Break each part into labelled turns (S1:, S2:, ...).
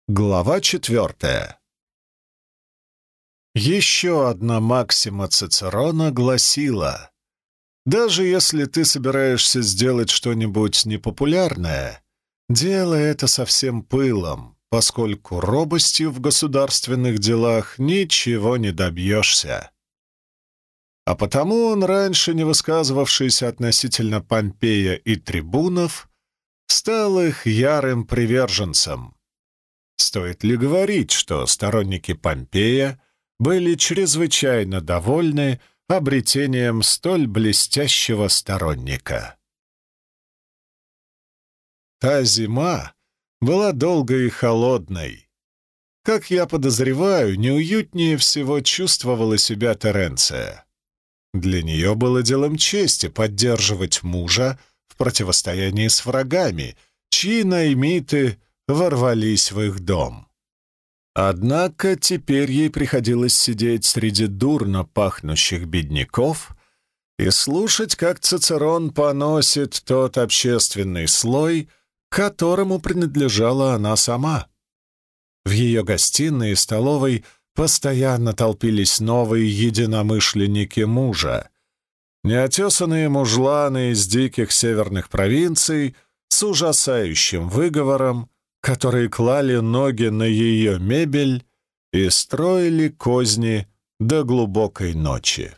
S1: Глава 4. Еще одна максима Цицерона гласила: «Даже если ты собираешься сделать что-нибудь непопулярное, делай это со всем пылом, поскольку робостью в государственных делах ничего не добьешься». А потому он, раньше не высказывавшийся относительно Помпея и трибунов, стал их ярым приверженцем. Стоит ли говорить, что сторонники Помпея были чрезвычайно довольны обретением столь блестящего сторонника? Та зима была долгой и холодной. Как я подозреваю, неуютнее всего чувствовала себя Теренция. Для нее было делом чести поддерживать мужа в противостоянии с врагами, чьи наймиты ворвались в их дом. Однако теперь ей приходилось сидеть среди дурно пахнущих бедняков и слушать, как Цицерон поносит тот общественный слой, которому принадлежала она сама. В ее гостиной и столовой постоянно толпились новые единомышленники мужа, неотесанные мужланы из диких северных провинций с ужасающим выговором, которые клали ноги на ее мебель и строили козни до глубокой ночи.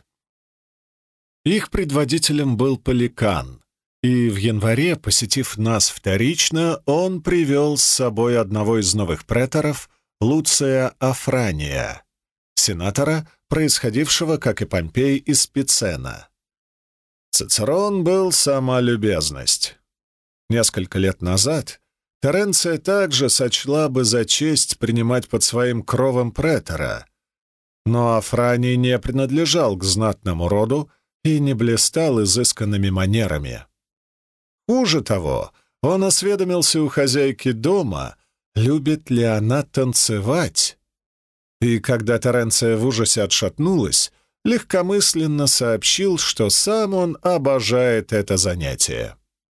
S1: Их предводителем был Поликан, и в январе, посетив нас вторично, он привел с собой одного из новых преторов, Луция Афрания, сенатора, происходившего, как и Помпей, из Пицена. Цицерон был сама любезность. Несколько лет назад Теренция также сочла бы за честь принимать под своим кровом претора, но Афраний не принадлежал к знатному роду и не блистал изысканными манерами. Хуже того, он осведомился у хозяйки дома, любит ли она танцевать, и когда Теренция в ужасе отшатнулась, легкомысленно сообщил, что сам он обожает это занятие.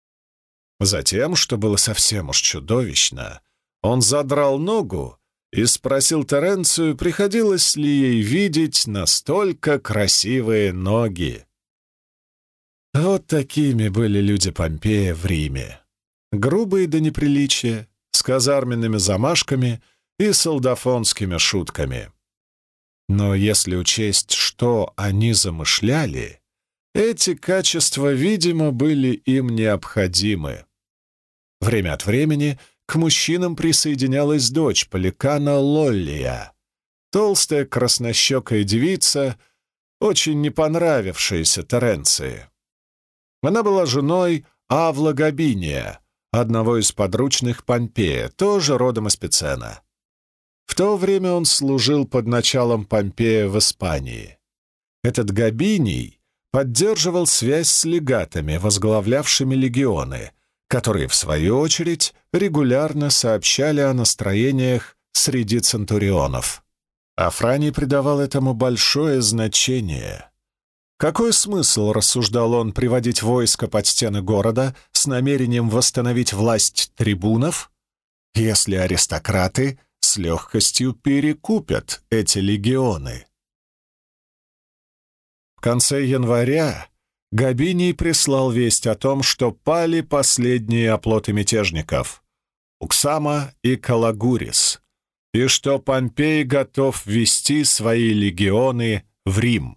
S1: Затем, что было совсем уж чудовищно, он задрал ногу и спросил Теренцию, приходилось ли ей видеть настолько красивые ноги. Вот такими были люди Помпея в Риме. Грубые до неприличия, с казарменными замашками и солдафонскими шутками. Но если учесть, что они замышляли, эти качества, видимо, были им необходимы. Время от времени к мужчинам присоединялась дочь Поликана Лоллия, толстая краснощекая девица, очень не понравившаяся Теренции. Она была женой Авла Габиния, одного из подручных Помпея, тоже родом из Пицена. В то время он служил под началом Помпея в Испании. Этот Габиний поддерживал связь с легатами, возглавлявшими легионы, которые, в свою очередь, регулярно сообщали о настроениях среди центурионов. Афраний придавал этому большое значение. Какой смысл, рассуждал он, приводить войско под стены города с намерением восстановить власть трибунов, если аристократы с легкостью перекупят эти легионы? В конце января Габиний прислал весть о том, что пали последние оплоты мятежников — Уксама и Калагурис, и что Помпей готов ввести свои легионы в Рим.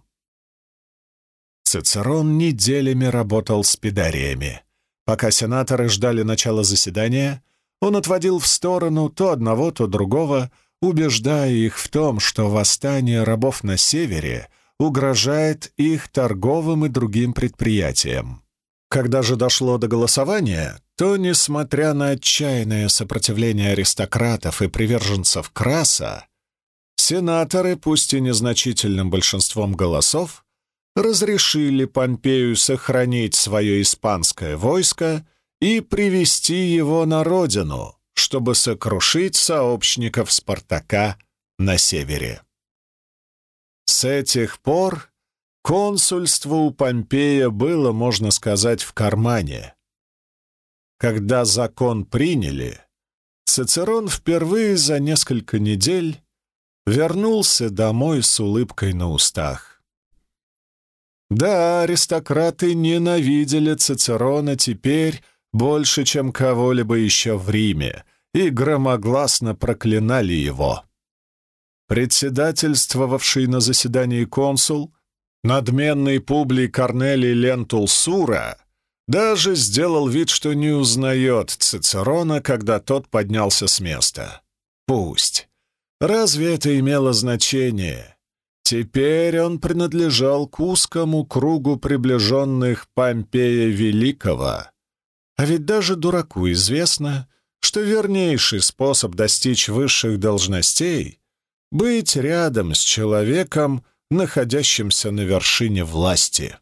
S1: Цицерон неделями работал с пидариями. Пока сенаторы ждали начала заседания, он отводил в сторону то одного, то другого, убеждая их в том, что восстание рабов на севере угрожает их торговым и другим предприятиям. Когда же дошло до голосования, то, несмотря на отчаянное сопротивление аристократов и приверженцев Краса, сенаторы, пусть и незначительным большинством голосов, разрешили Помпею сохранить свое испанское войско и привести его на родину, чтобы сокрушить сообщников Спартака на севере. С этих пор консульство у Помпея было, можно сказать, в кармане. Когда закон приняли, Цицерон впервые за несколько недель вернулся домой с улыбкой на устах. Да, аристократы ненавидели Цицерона теперь больше, чем кого-либо еще в Риме, и громогласно проклинали его. Председательствовавший на заседании консул, надменный Публий Корнелий Лентул Сура, даже сделал вид, что не узнает Цицерона, когда тот поднялся с места. Пусть. Разве это имело значение? Теперь он принадлежал к узкому кругу приближенных Помпея Великого. А ведь даже дураку известно, что вернейший способ достичь высших должностей — быть рядом с человеком, находящимся на вершине власти.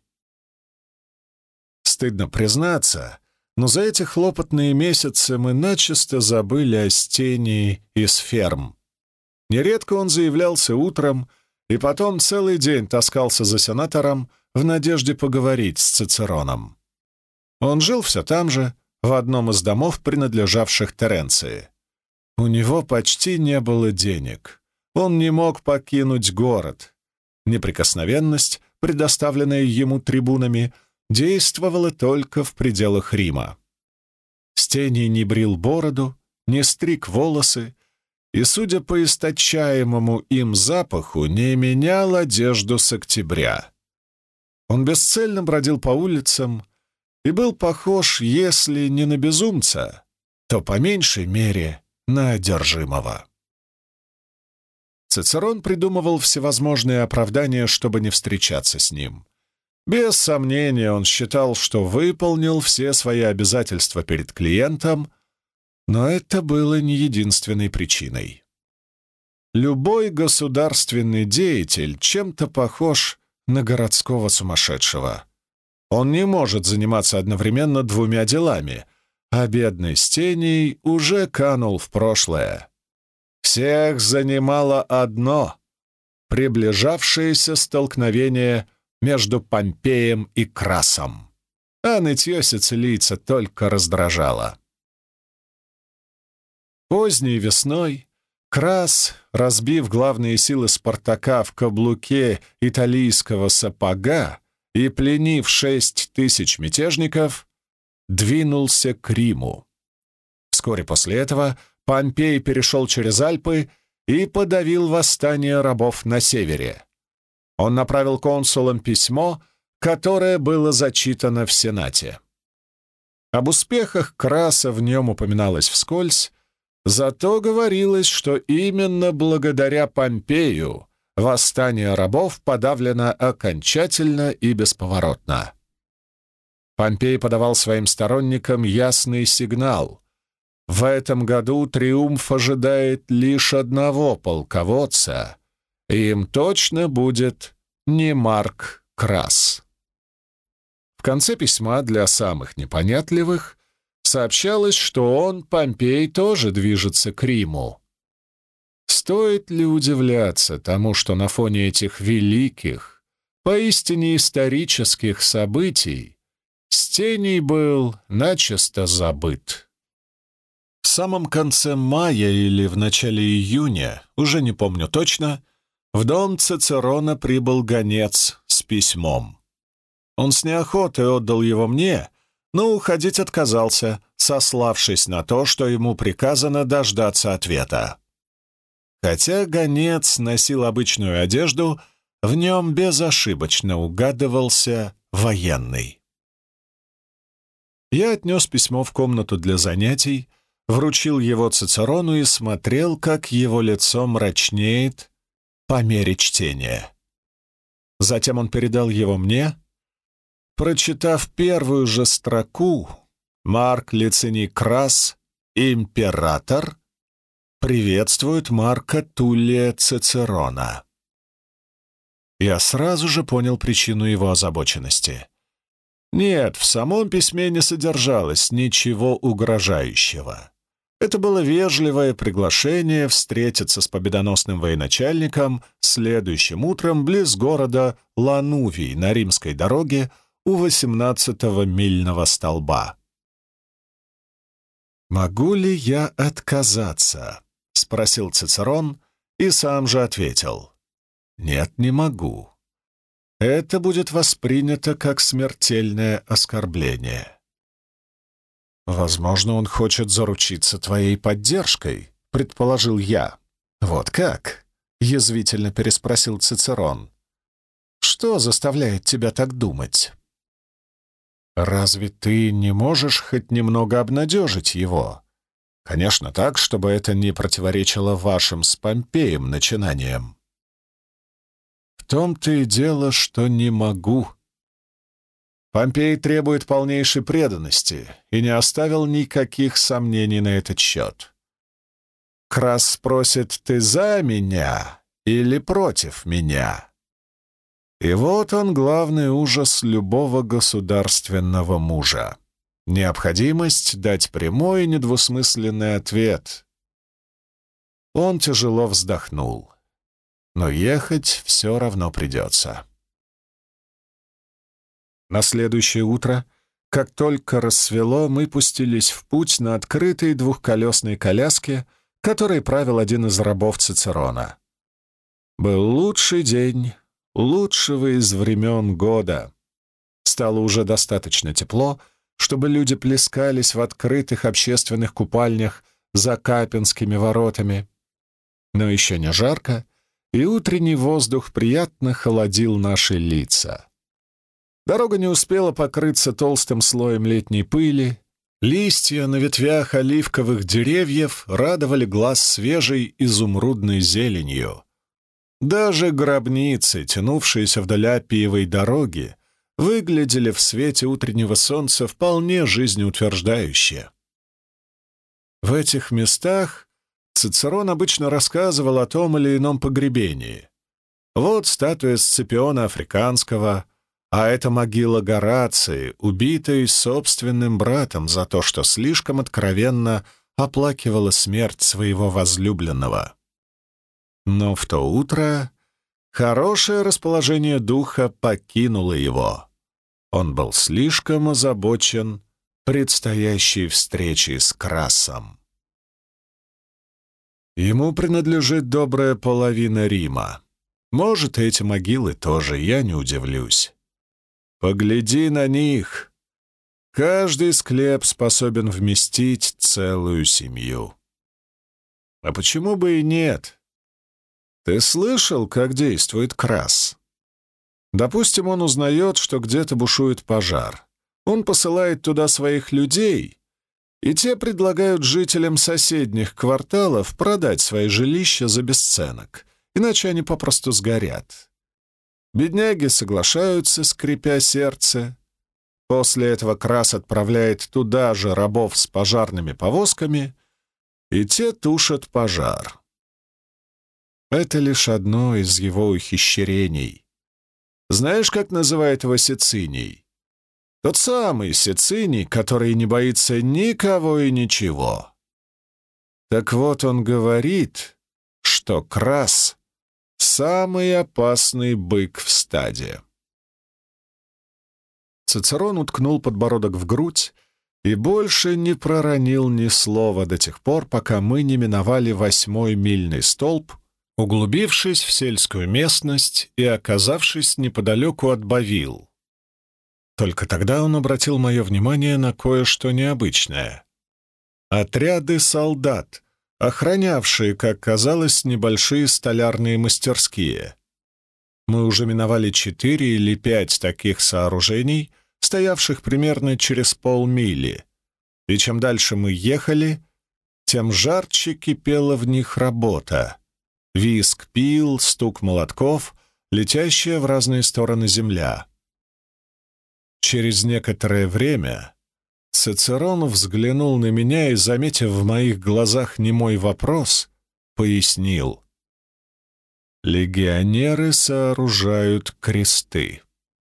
S1: Стыдно признаться, но за эти хлопотные месяцы мы начисто забыли о Стении из ферм. Нередко он заявлялся утром и потом целый день таскался за сенатором в надежде поговорить с Цицероном. Он жил все там же, в одном из домов, принадлежавших Теренции. У него почти не было денег. Он не мог покинуть город. Неприкосновенность, предоставленная ему трибунами, действовала только в пределах Рима. Стений не брил бороду, не стриг волосы и, судя по источаемому им запаху, не менял одежду с октября. Он бесцельно бродил по улицам и был похож, если не на безумца, то по меньшей мере на одержимого. Цицерон придумывал всевозможные оправдания, чтобы не встречаться с ним. Без сомнения, он считал, что выполнил все свои обязательства перед клиентом, но это было не единственной причиной. Любой государственный деятель чем-то похож на городского сумасшедшего. Он не может заниматься одновременно двумя делами, а бедный Стений уже канул в прошлое. Всех занимало одно — приближавшееся столкновение между Помпеем и Красом, а нытье сицилийца только раздражало. Поздней весной Крас, разбив главные силы Спартака в каблуке италийского сапога и пленив 6000 мятежников, двинулся к Риму. Вскоре после этого Помпей перешел через Альпы и подавил восстание рабов на севере. Он направил консулам письмо, которое было зачитано в Сенате. Об успехах Краса в нем упоминалось вскользь, зато говорилось, что именно благодаря Помпею восстание рабов подавлено окончательно и бесповоротно. Помпей подавал своим сторонникам ясный сигнал. В этом году триумф ожидает лишь одного полководца, и им точно будет не Марк Крас. В конце письма для самых непонятливых сообщалось, что он, Помпей, тоже движется к Риму. Стоит ли удивляться тому, что на фоне этих великих, поистине исторических событий Стений был начисто забыт? В самом конце мая или в начале июня, уже не помню точно, в дом Цицерона прибыл гонец с письмом. Он с неохотой отдал его мне, но уходить отказался, сославшись на то, что ему приказано дождаться ответа. Хотя гонец носил обычную одежду, в нем безошибочно угадывался военный. Я отнес письмо в комнату для занятий, вручил его Цицерону и смотрел, как его лицо мрачнеет по мере чтения. Затем он передал его мне. Прочитав первую же строку, Марк Лициний Крас, император, приветствует Марка Туллия Цицерона. Я сразу же понял причину его озабоченности. Нет, в самом письме не содержалось ничего угрожающего. Это было вежливое приглашение встретиться с победоносным военачальником следующим утром близ города Ланувий на римской дороге у 18-го мильного столба. «Могу ли я отказаться?» — спросил Цицерон и сам же ответил. «Нет, не могу. Это будет воспринято как смертельное оскорбление». «Возможно, он хочет заручиться твоей поддержкой», — предположил я. «Вот как?» — язвительно переспросил Цицерон. «Что заставляет тебя так думать?» «Разве ты не можешь хоть немного обнадежить его? Конечно, так, чтобы это не противоречило вашим с Помпеем начинаниям». «В том-то и дело, что не могу». Помпей требует полнейшей преданности и не оставил никаких сомнений на этот счет. Крас спросит: «Ты за меня или против меня?» И вот он главный ужас любого государственного мужа. Необходимость дать прямой и недвусмысленный ответ. Он тяжело вздохнул. Но ехать все равно придется. На следующее утро, как только рассвело, мы пустились в путь на открытой двухколесной коляске, которой правил один из рабов Цицерона. Был лучший день, лучшего из времен года. Стало уже достаточно тепло, чтобы люди плескались в открытых общественных купальнях за Капенскими воротами. Но еще не жарко, и утренний воздух приятно холодил наши лица. Дорога не успела покрыться толстым слоем летней пыли. Листья на ветвях оливковых деревьев радовали глаз свежей изумрудной зеленью. Даже гробницы, тянувшиеся вдоль Аппиевой дороги, выглядели в свете утреннего солнца вполне жизнеутверждающе. В этих местах Цицерон обычно рассказывал о том или ином погребении. Вот статуя Сципиона Африканского, а это могила Горации, убитой собственным братом за то, что слишком откровенно оплакивала смерть своего возлюбленного. Но в то утро хорошее расположение духа покинуло его. Он был слишком озабочен предстоящей встречей с Красом. Ему принадлежит добрая половина Рима. Может, и эти могилы тоже, я не удивлюсь. Погляди на них. Каждый склеп способен вместить целую семью. А почему бы и нет? Ты слышал, как действует Крас? Допустим, он узнает, что где-то бушует пожар. Он посылает туда своих людей, и те предлагают жителям соседних кварталов продать свои жилища за бесценок, иначе они попросту сгорят. Бедняги соглашаются, скрипя сердце. После этого Крас отправляет туда же рабов с пожарными повозками, и те тушат пожар. Это лишь одно из его ухищрений. Знаешь, как называет его Сициний? Тот самый Сициний, который не боится никого и ничего. Так вот, он говорит, что Крас — самый опасный бык в стаде. Цицерон уткнул подбородок в грудь и больше не проронил ни слова до тех пор, пока мы не миновали 8-й мильный столб, углубившись в сельскую местность и оказавшись неподалеку от Бавил. Только тогда он обратил мое внимание на кое-что необычное. Отряды солдат, охранявшие, как казалось, небольшие столярные мастерские. Мы уже миновали 4 или 5 таких сооружений, стоявших примерно через полмили, и чем дальше мы ехали, тем жарче кипела в них работа. Визг пил, стук молотков, летящая в разные стороны земля. Через некоторое время Цицерон взглянул на меня и, заметив в моих глазах немой вопрос, пояснил: «Легионеры сооружают кресты».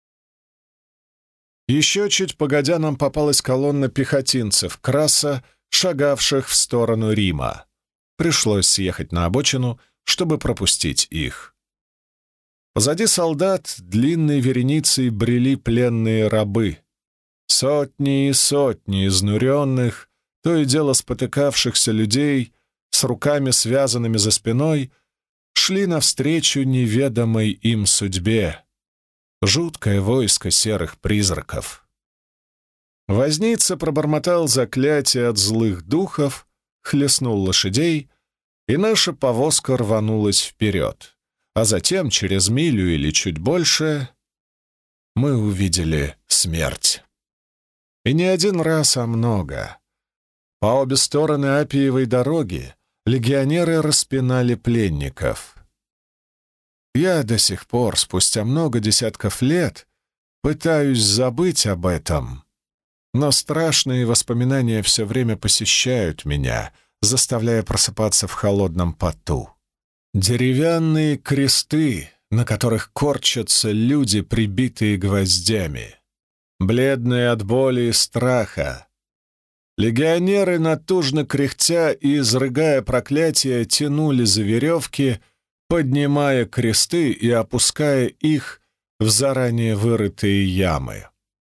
S1: Еще чуть погодя нам попалась колонна пехотинцев Краса, шагавших в сторону Рима. Пришлось съехать на обочину, чтобы пропустить их. Позади солдат длинной вереницей брели пленные рабы. Сотни и сотни изнуренных, то и дело спотыкавшихся людей с руками, связанными за спиной, шли навстречу неведомой им судьбе. Жуткое войско серых призраков. Возница пробормотал заклятие от злых духов, хлестнул лошадей, и наша повозка рванулась вперед. А затем, через милю или чуть больше, мы увидели смерть. И не один раз, а много. По обе стороны Аппиевой дороги легионеры распинали пленников. Я до сих пор, спустя много десятков лет, пытаюсь забыть об этом, но страшные воспоминания все время посещают меня, заставляя просыпаться в холодном поту. Деревянные кресты, на которых корчатся люди, прибитые гвоздями, бледные от боли и страха. Легионеры, натужно кряхтя и изрыгая проклятия, тянули за веревки, поднимая кресты и опуская их в заранее вырытые ямы.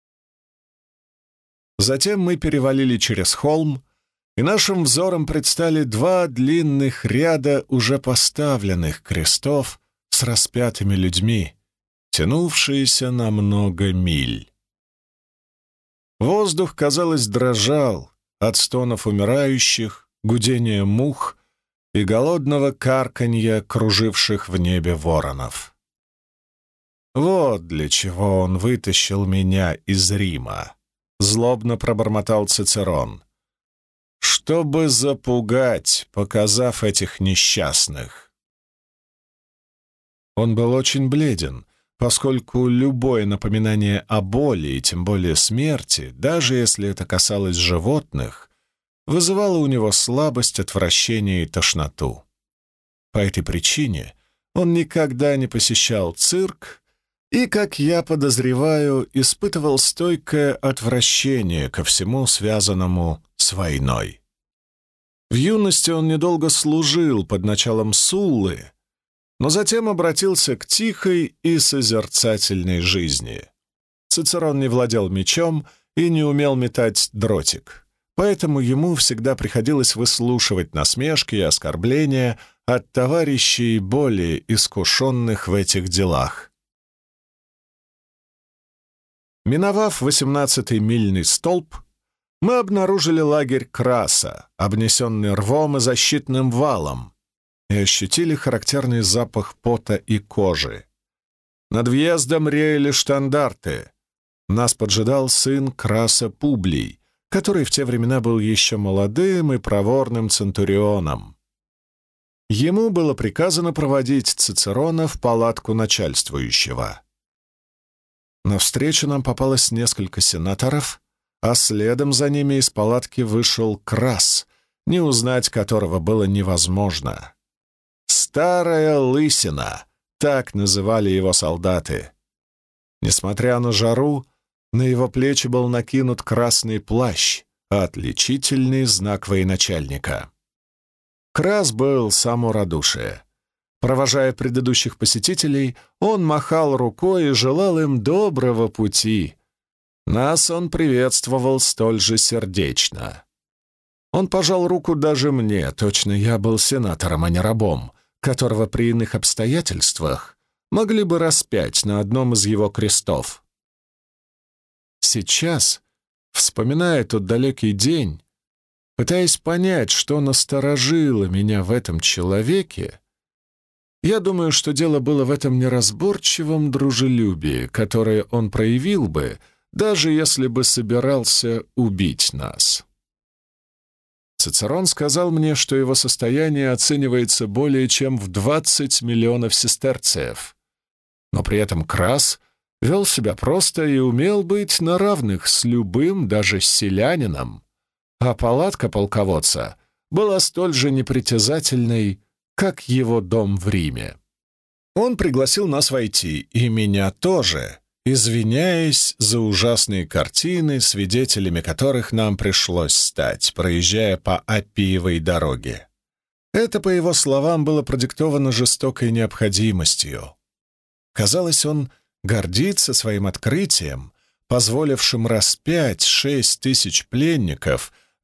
S1: Затем мы перевалили через холм, и нашим взором предстали два длинных ряда уже поставленных крестов с распятыми людьми, тянувшиеся на много миль. Воздух, казалось, дрожал от стонов умирающих, гудения мух и голодного карканья круживших в небе воронов. «Вот для чего он вытащил меня из Рима», — злобно пробормотал Цицерон. «Чтобы запугать, показав этих несчастных». Он был очень бледен, поскольку любое напоминание о боли и тем более смерти, даже если это касалось животных, вызывало у него слабость, отвращение и тошноту. По этой причине он никогда не посещал цирк и, как я подозреваю, испытывал стойкое отвращение ко всему, связанному с войной. В юности он недолго служил под началом Суллы, но затем обратился к тихой и созерцательной жизни. Цицерон не владел мечом и не умел метать дротик, поэтому ему всегда приходилось выслушивать насмешки и оскорбления от товарищей более искушенных в этих делах. Миновав 18-й мильный столб, мы обнаружили лагерь Краса, обнесенный рвом и защитным валом, и ощутили характерный запах пота и кожи. Над въездом реяли штандарты. Нас поджидал сын Краса Публий, который в те времена был еще молодым и проворным центурионом. Ему было приказано проводить Цицерона в палатку начальствующего. Навстречу нам попалось несколько сенаторов, а следом за ними из палатки вышел Крас, не узнать которого было невозможно. «Старая лысина» — так называли его солдаты. Несмотря на жару, на его плечи был накинут красный плащ, отличительный знак военачальника. Крас был само радушие. Провожая предыдущих посетителей, он махал рукой и желал им доброго пути. Нас он приветствовал столь же сердечно. Он пожал руку даже мне, точно я был сенатором, а не рабом, которого при иных обстоятельствах могли бы распять на одном из его крестов. Сейчас, вспоминая тот далекий день, пытаясь понять, что насторожило меня в этом человеке, я думаю, что дело было в этом неразборчивом дружелюбии, которое он проявил бы, даже если бы собирался убить нас. Цицерон сказал мне, что его состояние оценивается более чем в 20 миллионов сестерциев, но при этом Крас вел себя просто и умел быть на равных с любым, даже с селянином, а палатка полководца была столь же непритязательной, как его дом в Риме. Он пригласил нас войти, и меня тоже, извиняясь за ужасные картины, свидетелями которых нам пришлось стать, проезжая по Аппиевой дороге. Это, по его словам, было продиктовано жестокой необходимостью. Казалось, он гордится своим открытием, позволившим распять 6 000 пленников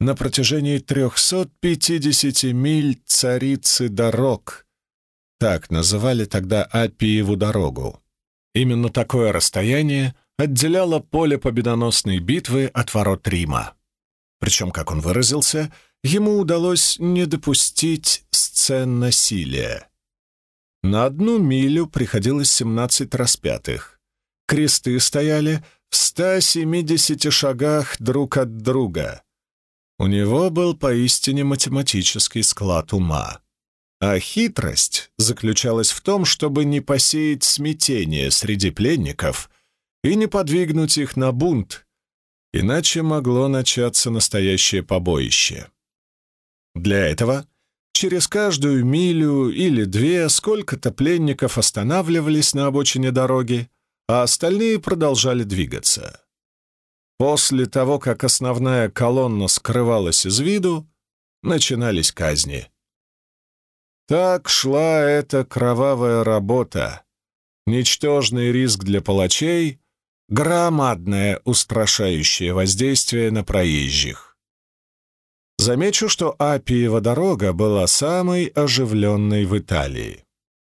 S1: на протяжении 350 миль царицы дорог. Так называли тогда Аппиеву дорогу. Именно такое расстояние отделяло поле победоносной битвы от ворот Рима. Причем, как он выразился, ему удалось не допустить сцен насилия. На 1 милю приходилось 17 распятых. Кресты стояли в 170 шагах друг от друга. У него был поистине математический склад ума. А хитрость заключалась в том, чтобы не посеять смятение среди пленников и не подвигнуть их на бунт, иначе могло начаться настоящее побоище. Для этого через каждую милю или 2 сколько-то пленников останавливались на обочине дороги, а остальные продолжали двигаться. После того, как основная колонна скрывалась из виду, начинались казни. Так шла эта кровавая работа. Ничтожный риск для палачей, громадное устрашающее воздействие на проезжих. Замечу, что Аппиева дорога была самой оживленной в Италии.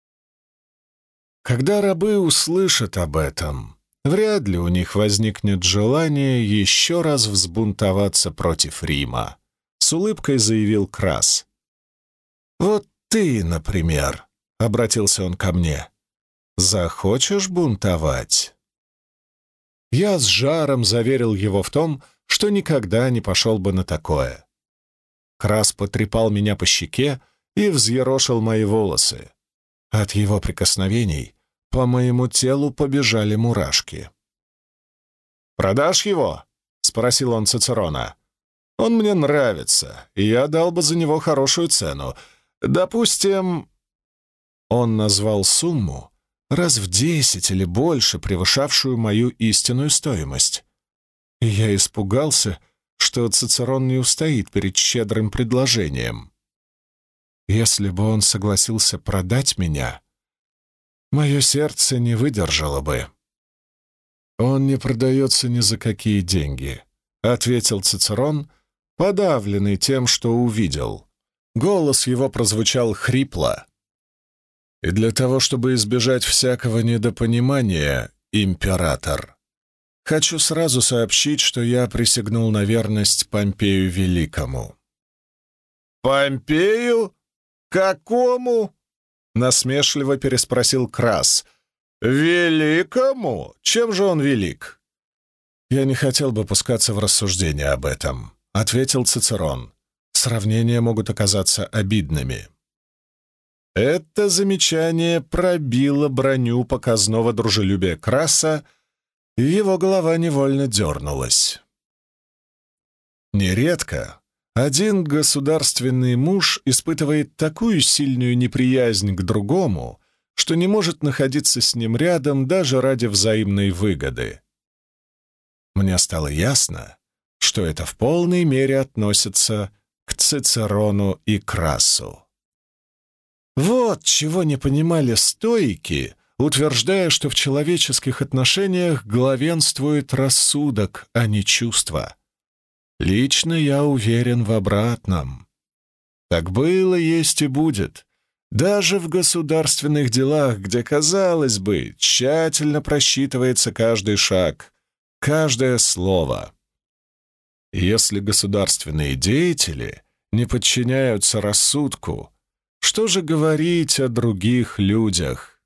S1: Когда рабы услышат об этом, вряд ли у них возникнет желание еще раз взбунтоваться против Рима, — с улыбкой заявил Крас. «Вот ты, например, — обратился он ко мне, — захочешь бунтовать?» Я с жаром заверил его в том, что никогда не пошел бы на такое. Крас потрепал меня по щеке и взъерошил мои волосы. От его прикосновений по моему телу побежали мурашки. «Продашь его?» — спросил он Цицерона. «Он мне нравится, и я дал бы за него хорошую цену. Допустим...» Он назвал сумму, раз в 10 или больше превышавшую мою истинную стоимость. И я испугался, что Цицерон не устоит перед щедрым предложением. Если бы он согласился продать меня, мое сердце не выдержало бы. «Он не продается ни за какие деньги», — ответил Цицерон, подавленный тем, что увидел. Голос его прозвучал хрипло. «И для того, чтобы избежать всякого недопонимания, император, хочу сразу сообщить, что я присягнул на верность Помпею Великому». «Помпею? Какому?» — насмешливо переспросил Крас. «Великому? Чем же он велик?» «Я не хотел бы пускаться в рассуждения об этом», — ответил Цицерон. «Сравнения могут оказаться обидными». Это замечание пробило броню показного дружелюбия Краса, и его голова невольно дернулась. Нередко один государственный муж испытывает такую сильную неприязнь к другому, что не может находиться с ним рядом даже ради взаимной выгоды. Мне стало ясно, что это в полной мере относится к Цицерону и Красу. Вот чего не понимали стоики, утверждая, что в человеческих отношениях главенствует рассудок, а не чувства. Лично я уверен в обратном. Так было, есть и будет. Даже в государственных делах, где, казалось бы, тщательно просчитывается каждый шаг, каждое слово. Если государственные деятели не подчиняются рассудку, что же говорить о других людях?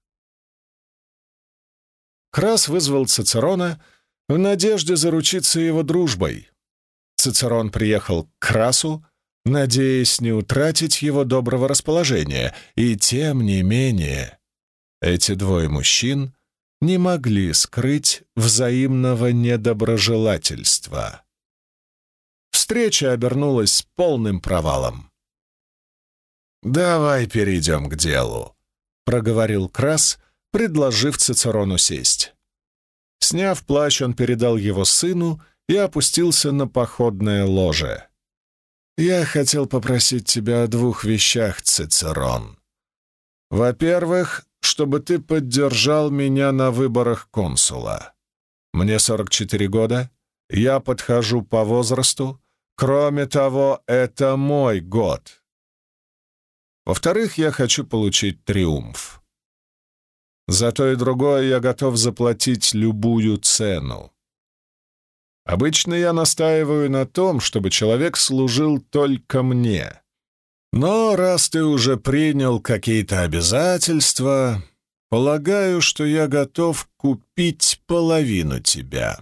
S1: Крас вызвал Цицерона в надежде заручиться его дружбой. Цицерон приехал к Красу, надеясь не утратить его доброго расположения, и тем не менее эти двое мужчин не могли скрыть взаимного недоброжелательства. Встреча обернулась полным провалом. «Давай перейдем к делу», — проговорил Крас, предложив Цицерону сесть. Сняв плащ, он передал его сыну и опустился на походное ложе. «Я хотел попросить тебя о 2 вещах, Цицерон. Во-первых, чтобы ты поддержал меня на выборах консула. Мне 44 года, я подхожу по возрасту, Кроме того, это мой год. Во-вторых, я хочу получить триумф. За то и другое я готов заплатить любую цену. Обычно я настаиваю на том, чтобы человек служил только мне. Но раз ты уже принял какие-то обязательства, полагаю, что я готов купить половину тебя.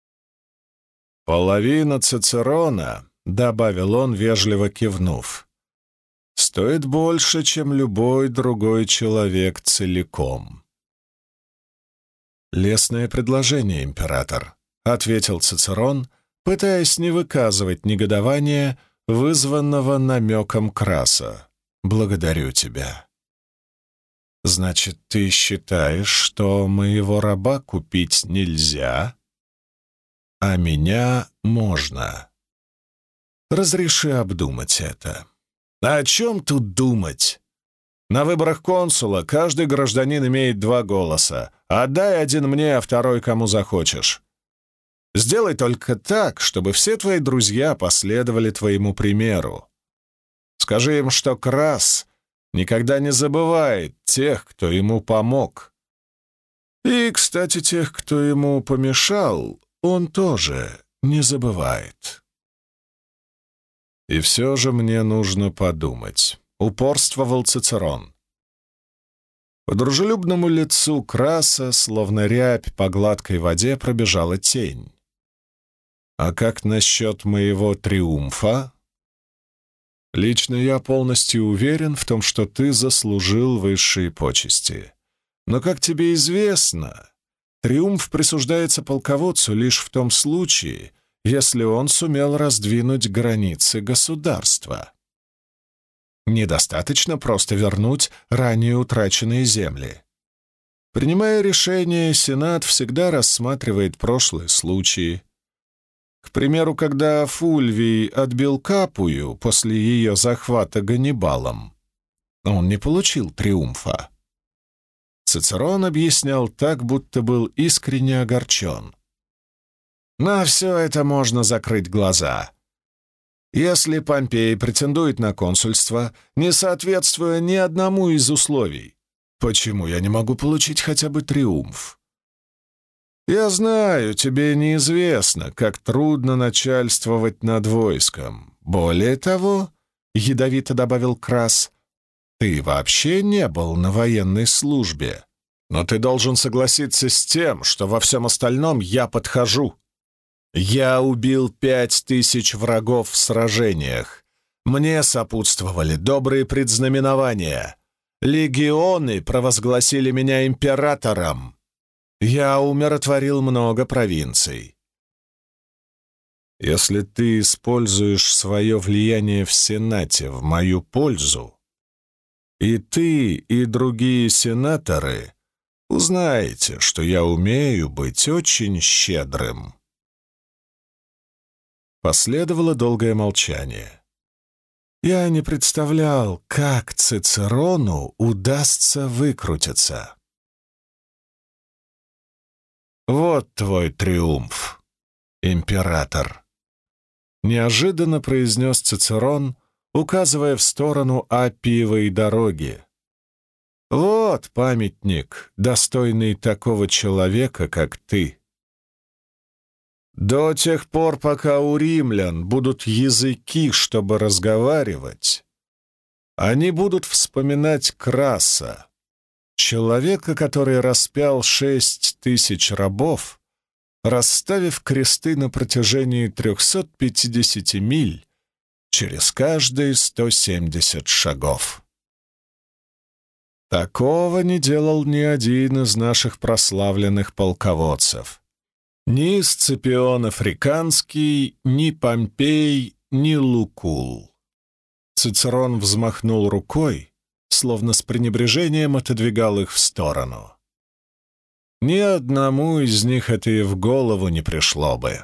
S1: Половина Цицерона, — добавил он, вежливо кивнув, — стоит больше, чем любой другой человек целиком. «Лестное предложение, император», — ответил Цицерон, пытаясь не выказывать негодования, вызванного намеком Краса. «Благодарю тебя». «Значит, ты считаешь, что моего раба купить нельзя, а меня можно? Разреши обдумать это». «О чем тут думать? На выборах консула каждый гражданин имеет 2 голоса. Отдай один мне, а второй кому захочешь. Сделай только так, чтобы все твои друзья последовали твоему примеру. Скажи им, что Крас никогда не забывает тех, кто ему помог. И, кстати, тех, кто ему помешал, он тоже не забывает». «И все же мне нужно подумать», — упорствовал Цицерон. По дружелюбному лицу Краса, словно рябь по гладкой воде, пробежала тень. «А как насчет моего триумфа? Лично я полностью уверен в том, что ты заслужил высшие почести. Но, как тебе известно, триумф присуждается полководцу лишь в том случае, если он сумел раздвинуть границы государства. Недостаточно просто вернуть ранее утраченные земли. Принимая решение, Сенат всегда рассматривает прошлые случаи. К примеру, когда Фульвий отбил Капую после ее захвата Ганнибалом, он не получил триумфа. Цицерон объяснял так, будто был искренне огорчен. На все это можно закрыть глаза. Если Помпей претендует на консульство, не соответствуя ни одному из условий, почему я не могу получить хотя бы триумф? Я знаю, тебе неизвестно, как трудно начальствовать над войском. Более того, — ядовито добавил Крас, — ты вообще не был на военной службе. Но ты должен согласиться с тем, что во всем остальном я подхожу. Я убил 5000 врагов в сражениях. Мне сопутствовали добрые предзнаменования. Легионы провозгласили меня императором. Я умиротворил много провинций. Если ты используешь свое влияние в Сенате в мою пользу, и ты, и другие сенаторы узнаете, что я умею быть очень щедрым». Последовало долгое молчание. Я не представлял, как Цицерону удастся выкрутиться. «Вот твой триумф, император», — неожиданно произнес Цицерон, указывая в сторону Аппиевой дороги. «Вот памятник, достойный такого человека, как ты. До тех пор, пока у римлян будут языки, чтобы разговаривать, они будут вспоминать Краса, человека, который распял 6000 рабов, расставив кресты на протяжении 350 миль через каждые 170 шагов. Такого не делал ни один из наших прославленных полководцев. Ни Сципион Африканский, ни Помпей, ни Лукул. Цицерон взмахнул рукой, словно с пренебрежением отодвигал их в сторону. Ни одному из них это и в голову не пришло бы.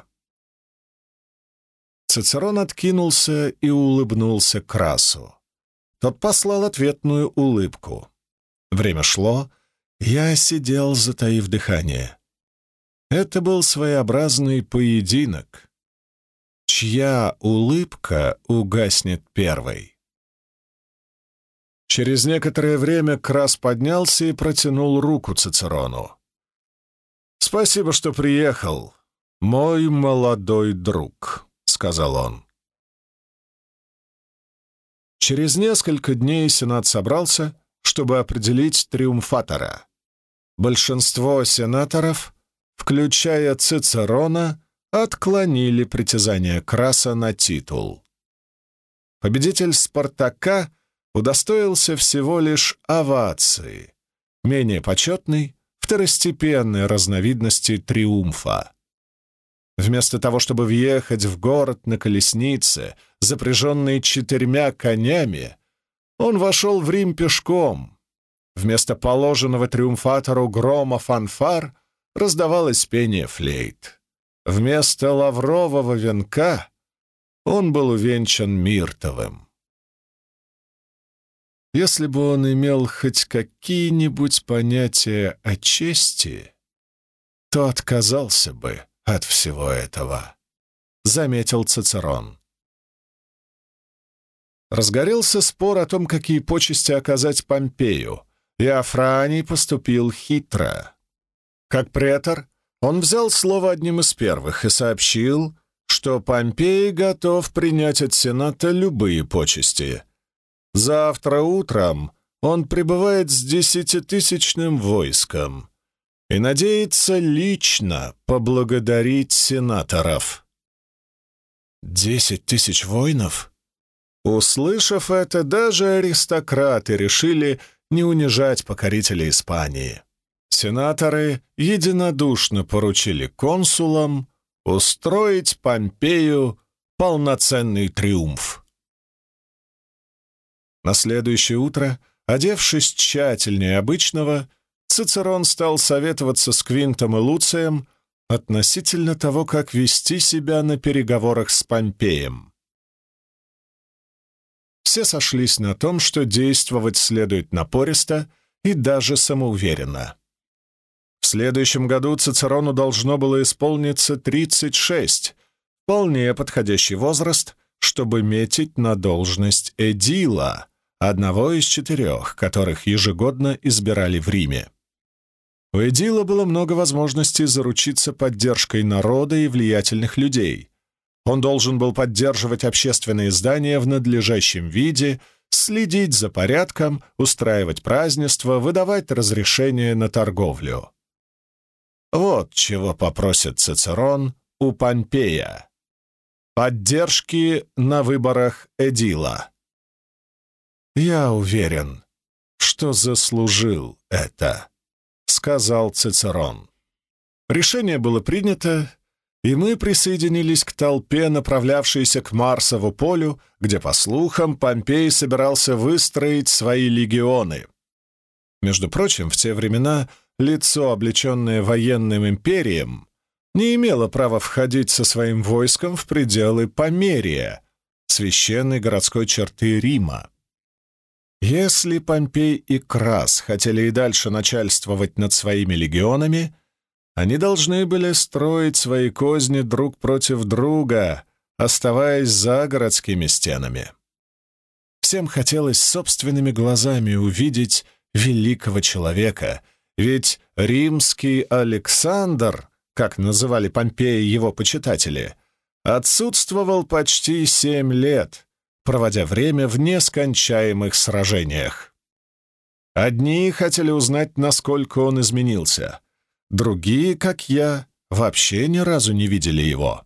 S1: Цицерон откинулся и улыбнулся Красу. Тот послал ответную улыбку. Время шло, я сидел, затаив дыхание. Это был своеобразный поединок. чья улыбка угаснет первой. Через некоторое время Крас поднялся и протянул руку Цицерону. «Спасибо, что приехал, мой молодой друг», — сказал он. Через несколько дней Сенат собрался, чтобы определить триумфатора. Большинство сенаторов, включая Цицерона, отклонили притязание Краса на титул. Победитель Спартака удостоился всего лишь овации, менее почетной, второстепенной разновидности триумфа. Вместо того, чтобы въехать в город на колеснице, запряженной 4 конями, он вошел в Рим пешком. Вместо положенного триумфатору грома фанфар раздавалось пение флейт. Вместо лаврового венка он был увенчан миртовым. Если бы он имел хоть какие-нибудь понятия о чести, то отказался бы от всего этого, — заметил Цицерон. Разгорелся спор о том, какие почести оказать Помпею, и Афраний поступил хитро. Как претор, он взял слово одним из первых и сообщил, что Помпей готов принять от Сената любые почести. Завтра утром он прибывает с 10-тысячным войском и надеется лично поблагодарить сенаторов. 10 тысяч воинов? Услышав это, даже аристократы решили не унижать покорителей Испании. Сенаторы единодушно поручили консулам устроить Помпею полноценный триумф. На следующее утро, одевшись тщательнее обычного, Цицерон стал советоваться с Квинтом и Луцием относительно того, как вести себя на переговорах с Помпеем. Все сошлись на том, что действовать следует напористо и даже самоуверенно. В следующем году Цицерону должно было исполниться 36, вполне подходящий возраст, чтобы метить на должность эдила, одного из 4, которых ежегодно избирали в Риме. У эдила было много возможностей заручиться поддержкой народа и влиятельных людей. Он должен был поддерживать общественные здания в надлежащем виде, следить за порядком, устраивать празднества, выдавать разрешения на торговлю. Вот чего попросит Цицерон у Помпея. Поддержки на выборах эдила. «Я уверен, что заслужил это», — сказал Цицерон. Решение было принято, и мы присоединились к толпе, направлявшейся к Марсову полю, где, по слухам, Помпей собирался выстроить свои легионы. Между прочим, в те времена лицо, облеченное военным империем, не имело права входить со своим войском в пределы Померия, священной городской черты Рима. Если Помпей и Крас хотели и дальше начальствовать над своими легионами, они должны были строить свои козни друг против друга, оставаясь за городскими стенами. Всем хотелось собственными глазами увидеть великого человека, ведь римский Александр, как называли Помпея его почитатели, отсутствовал почти 7 лет, проводя время в нескончаемых сражениях. Одни хотели узнать, насколько он изменился, другие, как я, вообще ни разу не видели его.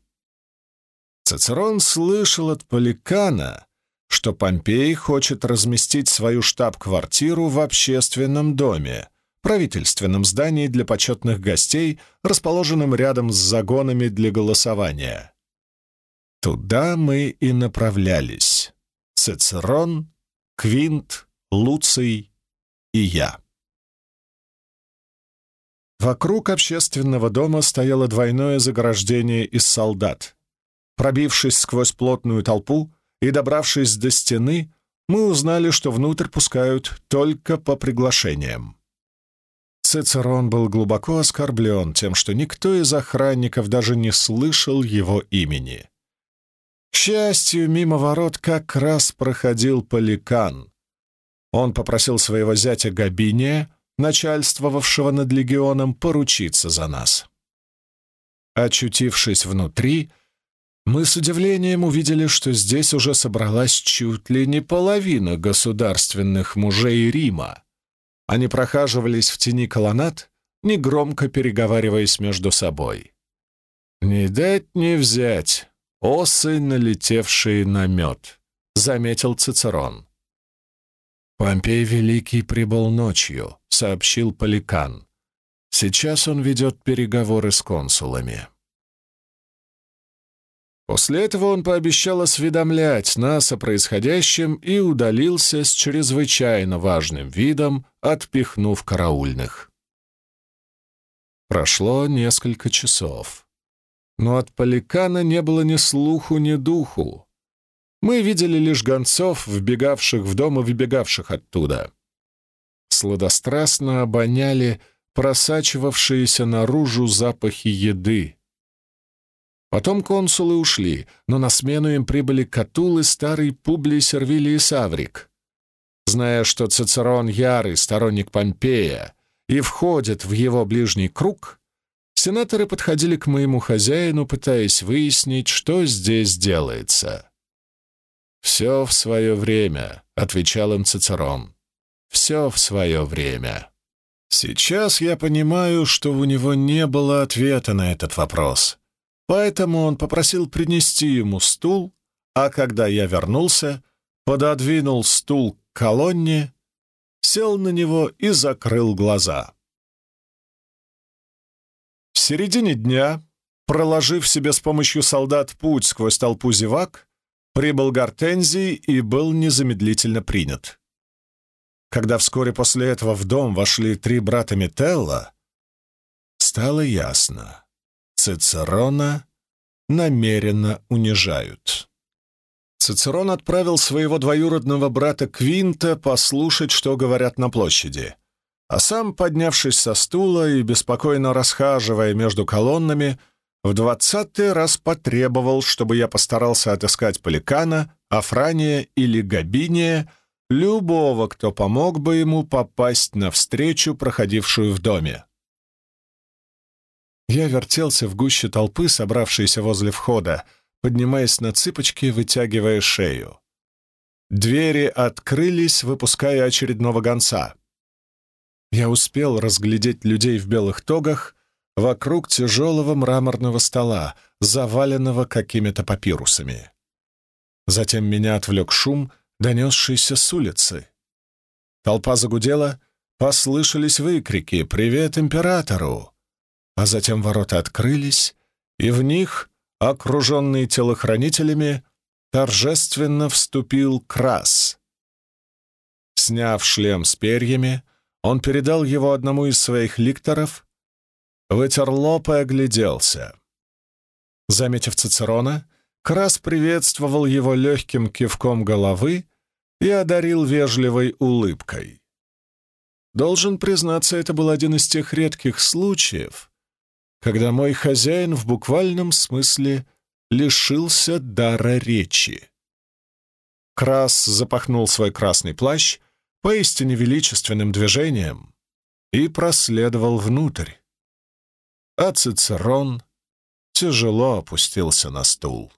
S1: Цицерон слышал от Поликана, что Помпей хочет разместить свою штаб-квартиру в общественном доме, правительственном здании для почетных гостей, расположенном рядом с загонами для голосования. Туда мы и направлялись. Цицерон, Квинт, Луций и я. Вокруг общественного дома стояло двойное заграждение из солдат. Пробившись сквозь плотную толпу и добравшись до стены, мы узнали, что внутрь пускают только по приглашениям. Цицерон был глубоко оскорблен тем, что никто из охранников даже не слышал его имени. К счастью, мимо ворот как раз проходил Поликан. Он попросил своего зятя Габиния, начальствовавшего над легионом, поручиться за нас. Очутившись внутри, мы с удивлением увидели, что здесь уже собралась чуть ли не половина государственных мужей Рима. Они прохаживались в тени колоннад, негромко переговариваясь между собой. «Не дать не взять, осы, налетевшие на мед», — заметил Цицерон. «Помпей Великий прибыл ночью», — сообщил Поликан. «Сейчас он ведет переговоры с консулами». После этого он пообещал осведомлять нас о происходящем и удалился с чрезвычайно важным видом, отпихнув караульных. Прошло несколько часов, но от Поликана не было ни слуху, ни духу. Мы видели лишь гонцов, вбегавших в дом и выбегавших оттуда. Сладострастно обоняли просачивавшиеся наружу запахи еды. Потом консулы ушли, но на смену им прибыли Катул и старый Публий Сервилий Саврик. Зная, что Цицерон ярый сторонник Помпея и входит в его ближний круг, сенаторы подходили к моему хозяину, пытаясь выяснить, что здесь делается. «Все в свое время», — отвечал им Цицерон. «Все в свое время». Сейчас я понимаю, что у него не было ответа на этот вопрос. Поэтому он попросил принести ему стул, а когда я вернулся, пододвинул стул к колонне, сел на него и закрыл глаза. В середине дня, проложив себе с помощью солдат путь сквозь толпу зевак, прибыл Гортензий и был незамедлительно принят. Когда вскоре после этого в дом вошли 3 брата Метелла, стало ясно. Цицерона намеренно унижают. Цицерон отправил своего двоюродного брата Квинта послушать, что говорят на площади, а сам, поднявшись со стула и беспокойно расхаживая между колоннами, в 20-й раз потребовал, чтобы я постарался отыскать Поликана, Афрания или Габиния, любого, кто помог бы ему попасть на встречу, проходившую в доме. Я вертелся в гуще толпы, собравшейся возле входа, поднимаясь на цыпочки, вытягивая шею. Двери открылись, выпуская очередного гонца. Я успел разглядеть людей в белых тогах вокруг тяжелого мраморного стола, заваленного какими-то папирусами. Затем меня отвлек шум, донесшийся с улицы. Толпа загудела, послышались выкрики «Привет императору!», а затем ворота открылись, и в них, окруженный телохранителями, торжественно вступил Крас. Сняв шлем с перьями, он передал его одному из своих ликторов, вытер лоб и огляделся. Заметив Цицерона, Крас приветствовал его легким кивком головы и одарил вежливой улыбкой. Должен признаться, это был один из тех редких случаев, когда мой хозяин в буквальном смысле лишился дара речи. Крас запахнул свой красный плащ поистине величественным движением и проследовал внутрь, а Цицерон тяжело опустился на стул.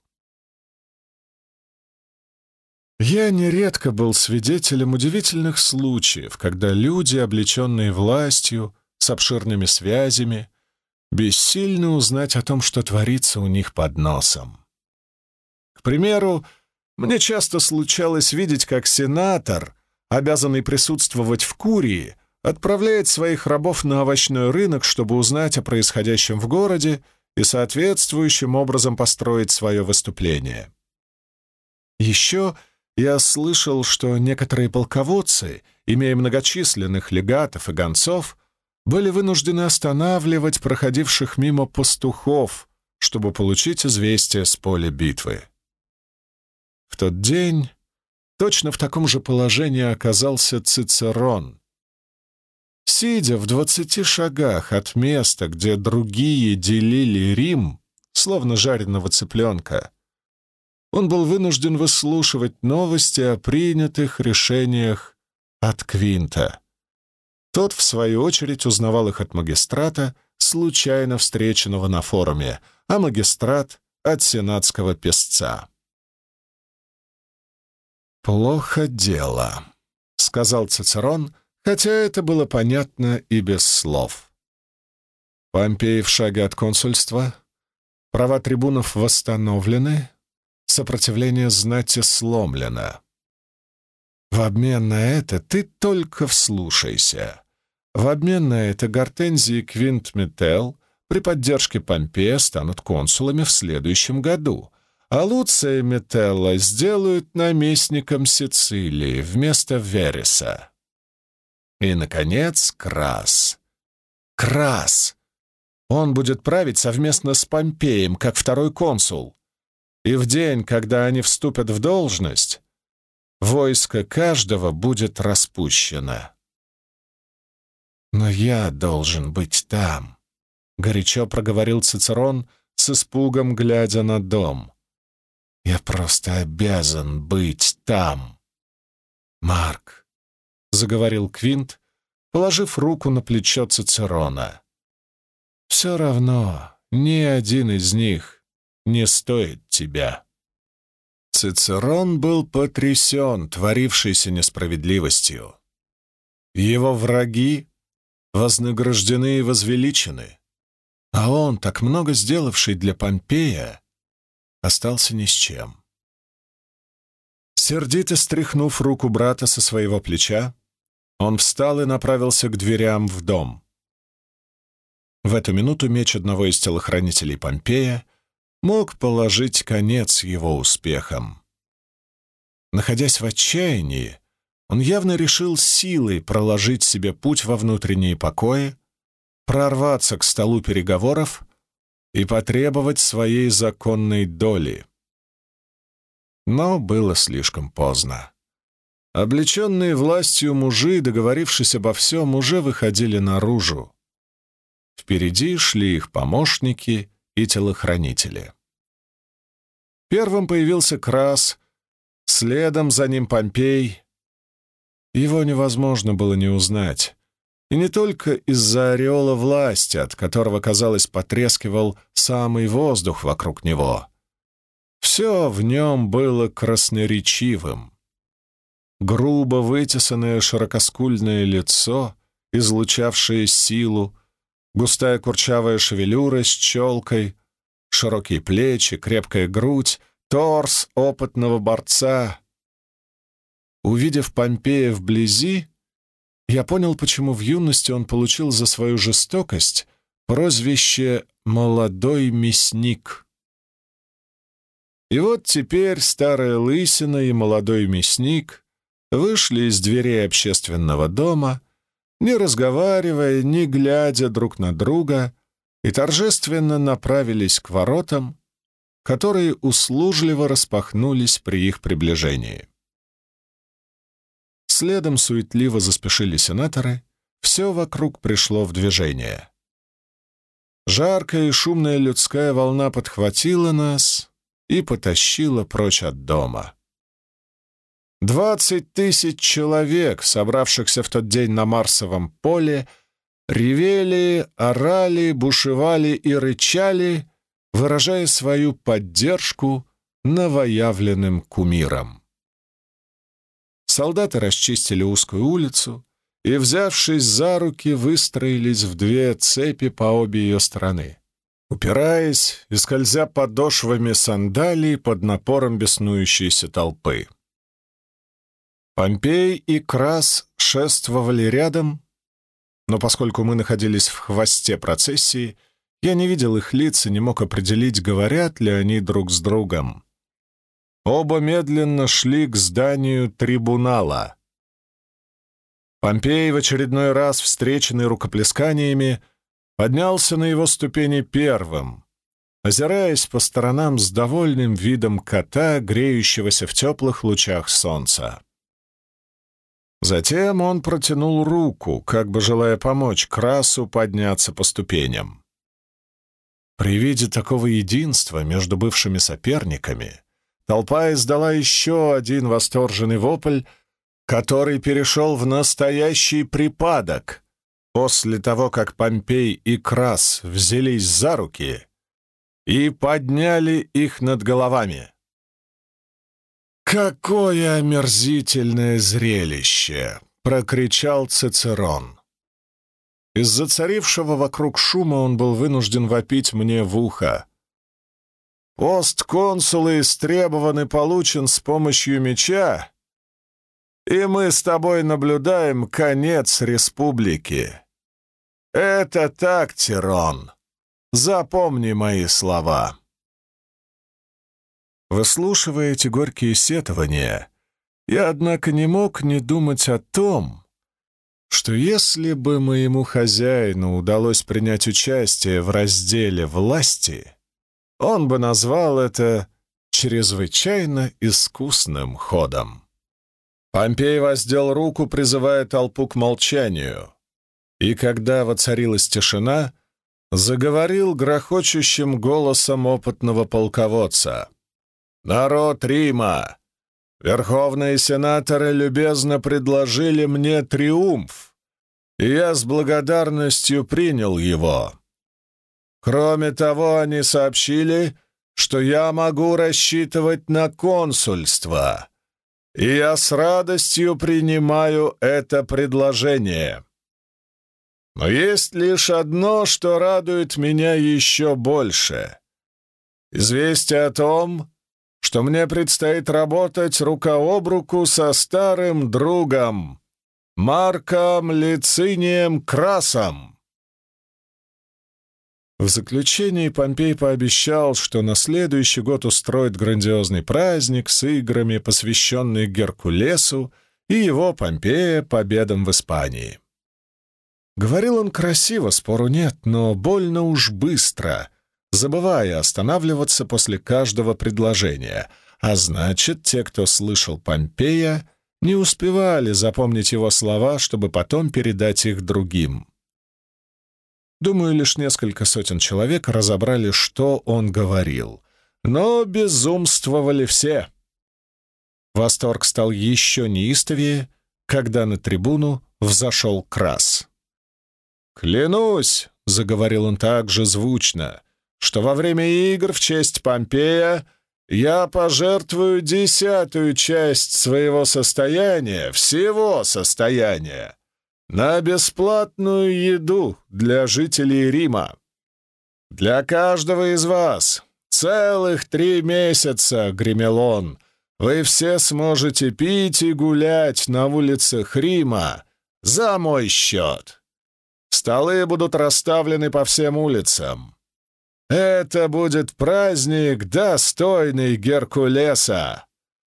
S1: Я нередко был свидетелем удивительных случаев, когда люди, облеченные властью, с обширными связями, бессильны узнать о том, что творится у них под носом. К примеру, мне часто случалось видеть, как сенатор, обязанный присутствовать в Курии, отправляет своих рабов на овощной рынок, чтобы узнать о происходящем в городе и соответствующим образом построить свое выступление. Еще я слышал, что некоторые полководцы, имея многочисленных легатов и гонцов, были вынуждены останавливать проходивших мимо пастухов, чтобы получить известие с поля битвы. В тот день точно в таком же положении оказался Цицерон. Сидя в 20 шагах от места, где другие делили Рим, словно жареного цыпленка, он был вынужден выслушивать новости о принятых решениях от Квинта. Тот, в свою очередь, узнавал их от магистрата, случайно встреченного на форуме, а магистрат — от сенатского песца. «Плохо дело», — сказал Цицерон, хотя это было понятно и без слов. Помпей в шаге от консульства, права трибунов восстановлены, сопротивление знати сломлено. В обмен на это ты только вслушайся. В обмен на это Гортензий и Квинт Метелл при поддержке Помпея станут консулами в следующем году, а Луция Метелла сделают наместником Сицилии вместо Вереса. И, наконец, Крас. Крас! Он будет править совместно с Помпеем, как второй консул. И в день, когда они вступят в должность, войско каждого будет распущено. «Но я должен быть там», — горячо проговорил Цицерон, с испугом глядя на дом. «Я просто обязан быть там». «Марк», — заговорил Квинт, положив руку на плечо Цицерона, — «все равно ни один из них не стоит тебя». Цицерон был потрясен творившейся несправедливостью. Его враги вознаграждены и возвеличены, а он, так много сделавший для Помпея, остался ни с чем. Сердито стряхнув руку брата со своего плеча, он встал и направился к дверям в дом. В эту минуту меч одного из телохранителей Помпея мог положить конец его успехам. Находясь в отчаянии, он явно решил силой проложить себе путь во внутренние покои, прорваться к столу переговоров и потребовать своей законной доли. Но было слишком поздно. Облеченные властью мужи, договорившись обо всем, уже выходили наружу. Впереди шли их помощники и телохранители. Первым появился Крас, следом за ним Помпей. Его невозможно было не узнать, и не только из-за ореола власти, от которого, казалось, потрескивал самый воздух вокруг него. Все в нем было красноречивым. Грубо вытесанное широкоскульное лицо, излучавшее силу, густая курчавая шевелюра с челкой, широкие плечи, крепкая грудь, торс опытного борца. Увидев Помпея вблизи, я понял, почему в юности он получил за свою жестокость прозвище «молодой мясник». И вот теперь старая лысина и молодой мясник вышли из дверей общественного дома, не разговаривая, не глядя друг на друга, и торжественно направились к воротам, которые услужливо распахнулись при их приближении. Следом суетливо заспешили сенаторы, все вокруг пришло в движение. Жаркая и шумная людская волна подхватила нас и потащила прочь от дома. 20 000 человек, собравшихся в тот день на Марсовом поле, ревели, орали, бушевали и рычали, выражая свою поддержку новоявленным кумирам. Солдаты расчистили узкую улицу и, взявшись за руки, выстроились в две цепи по обе ее стороны, упираясь и скользя подошвами сандалий под напором беснующейся толпы. Помпей и Крас шествовали рядом, но поскольку мы находились в хвосте процессии, я не видел их лиц и не мог определить, говорят ли они друг с другом. Оба медленно шли к зданию трибунала. Помпей, в очередной раз встреченный рукоплесканиями, поднялся на его ступени первым, озираясь по сторонам с довольным видом кота, греющегося в теплых лучах солнца. Затем он протянул руку, как бы желая помочь Красу подняться по ступеням. При виде такого единства между бывшими соперниками толпа издала еще один восторженный вопль, который перешел в настоящий припадок после того, как Помпей и Крас взялись за руки и подняли их над головами. «Какое омерзительное зрелище!» — прокричал Цицерон. Из-за царившего вокруг шума он был вынужден вопить мне в ухо. «Пост консула истребован и получен с помощью меча, и мы с тобой наблюдаем конец республики. Это так, Тирон. Запомни мои слова». Выслушивая эти горькие сетования, я, однако, не мог не думать о том, что если бы моему хозяину удалось принять участие в разделе власти, он бы назвал это чрезвычайно искусным ходом. Помпей воздел руку, призывая толпу к молчанию, и когда воцарилась тишина, заговорил грохочущим голосом опытного полководца. «Народ Рима! Верховные сенаторы любезно предложили мне триумф, и я с благодарностью принял его. Кроме того, они сообщили, что я могу рассчитывать на консульство, и я с радостью принимаю это предложение. Но есть лишь одно, что радует меня еще больше. Известие о том, что мне предстоит работать рука об руку со старым другом, Марком Лицинием Красом». В заключении Помпей пообещал, что на следующий год устроит грандиозный праздник с играми, посвященный Геркулесу и его, Помпея, победам в Испании. Говорил он красиво, спору нет, но больно уж быстро, забывая останавливаться после каждого предложения, а значит, те, кто слышал Помпея, не успевали запомнить его слова, чтобы потом передать их другим. Думаю, лишь несколько сотен человек разобрали, что он говорил, но безумствовали все. Восторг стал еще неистовее, когда на трибуну взошел Крас. «Клянусь», — заговорил он так же звучно, «что во время игр в честь Помпея я пожертвую 10-ю часть своего состояния, всего состояния, на бесплатную еду для жителей Рима. Для каждого из вас целых 3 месяца, — гремел он, — вы все сможете пить и гулять на улицах Рима за мой счет. Столы будут расставлены по всем улицам. Это будет праздник, достойный Геркулеса».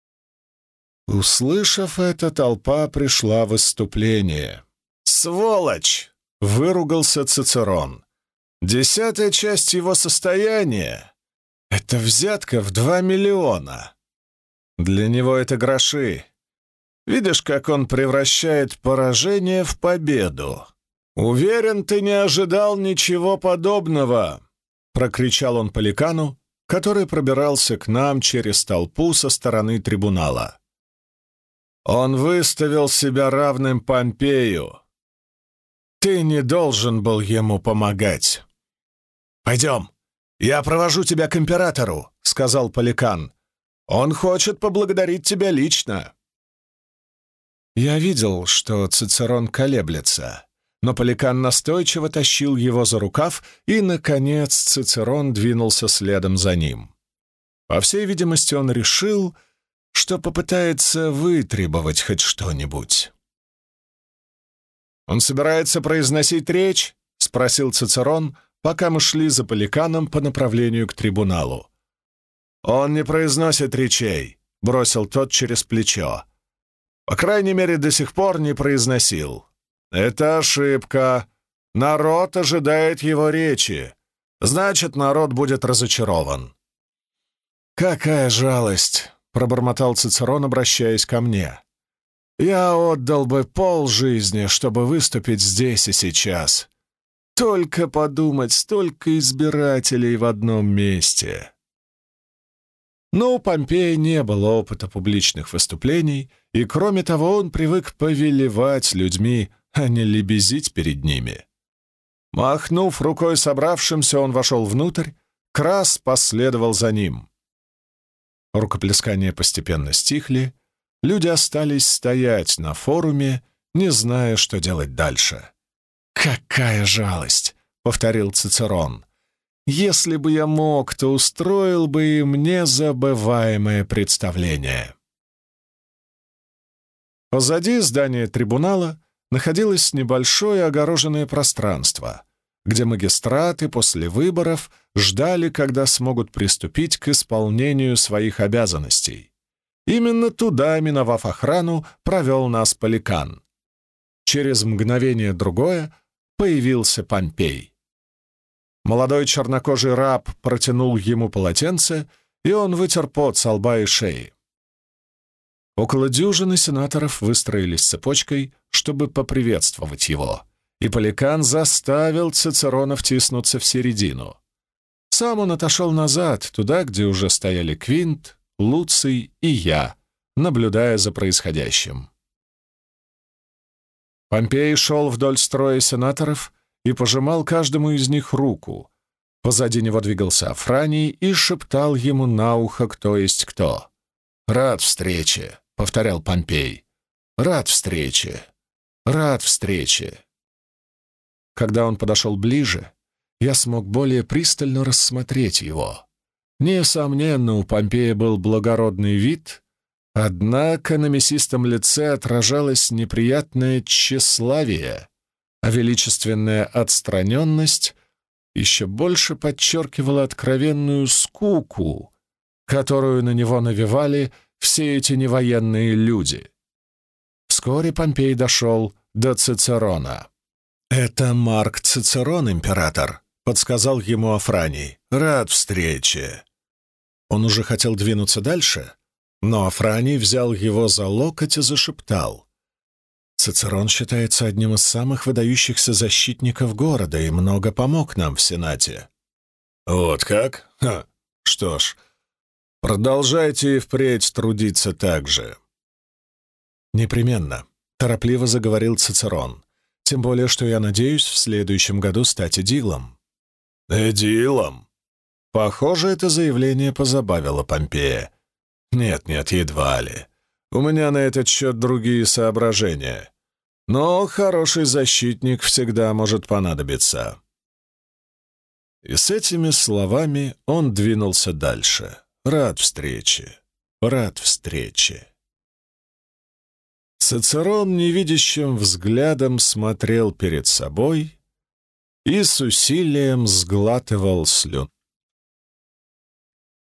S1: Услышав это, толпа пришла в выступление. «Сволочь!» — выругался Цицерон. «10-я часть его состояния — это взятка в 2 миллиона. Для него это гроши. Видишь, как он превращает поражение в победу? Уверен, ты не ожидал ничего подобного!» — прокричал он Поликану, который пробирался к нам через толпу со стороны трибунала. «Он выставил себя равным Помпею. Ты не должен был ему помогать». «Пойдем, я провожу тебя к императору», — сказал Поликан. «Он хочет поблагодарить тебя лично». Я видел, что Цицерон колеблется, но Поликан настойчиво тащил его за рукав, и, наконец, Цицерон двинулся следом за ним. По всей видимости, он решил, что попытается вытребовать хоть что-нибудь. «Он собирается произносить речь?» — спросил Цицерон, пока мы шли за Поликаном по направлению к трибуналу. «Он не произносит речей», — бросил тот через плечо. «По крайней мере, до сих пор не произносил. Это ошибка. Народ ожидает его речи. Значит, народ будет разочарован». «Какая жалость!» — пробормотал Цицерон, обращаясь ко мне. «Я отдал бы полжизни, чтобы выступить здесь и сейчас. Только подумать, столько избирателей в одном месте». Но у Помпея не было опыта публичных выступлений, и, кроме того, он привык повелевать людьми, а не лебезить перед ними. Махнув рукой собравшимся, он вошел внутрь, Крас последовал за ним. Рукоплескания постепенно стихли, люди остались стоять на форуме, не зная, что делать дальше. «Какая жалость!» — повторил Цицерон. «Если бы я мог, то устроил бы им незабываемое представление». Позади здания трибунала находилось небольшое огороженное пространство, где магистраты после выборов ждали, когда смогут приступить к исполнению своих обязанностей. Именно туда, миновав охрану, провел нас Пеликан. Через мгновение другое появился Помпей. Молодой чернокожий раб протянул ему полотенце, и он вытер пот со лба и шеи. Около дюжины сенаторов выстроились цепочкой, чтобы поприветствовать его, и Пеликан заставил Цицерона втиснуться в середину. Сам он отошел назад, туда, где уже стояли Квинт, Луций и я, наблюдая за происходящим. Помпей шел вдоль строя сенаторов и пожимал каждому из них руку. Позади него двигался Афраний и шептал ему на ухо, кто есть кто. «Рад встрече», — повторял Помпей. «Рад встрече! Рад встрече!» Когда он подошел ближе, я смог более пристально рассмотреть его. Несомненно, у Помпея был благородный вид, однако на мясистом лице отражалось неприятное тщеславие, а величественная отстраненность еще больше подчеркивала откровенную скуку, которую на него навевали все эти невоенные люди. Вскоре Помпей дошел до Цицерона. «Это Марк Цицерон, император», — подсказал ему Афраний. «Рад встрече». Он уже хотел двинуться дальше, но Афраний взял его за локоть и зашептал. «Цицерон считается одним из самых выдающихся защитников города и много помог нам в Сенате». «Вот как? Что ж, продолжайте и впредь трудиться так же». «Непременно», — торопливо заговорил Цицерон. «Тем более, что я надеюсь в следующем году стать эдилом». «Эдилом?» Похоже, это заявление позабавило Помпея. «Нет, едва ли. У меня на этот счет другие соображения. Но хороший защитник всегда может понадобиться». И с этими словами он двинулся дальше. «Рад встрече. Рад встрече». Цицерон невидящим взглядом смотрел перед собой и с усилием сглатывал слюну.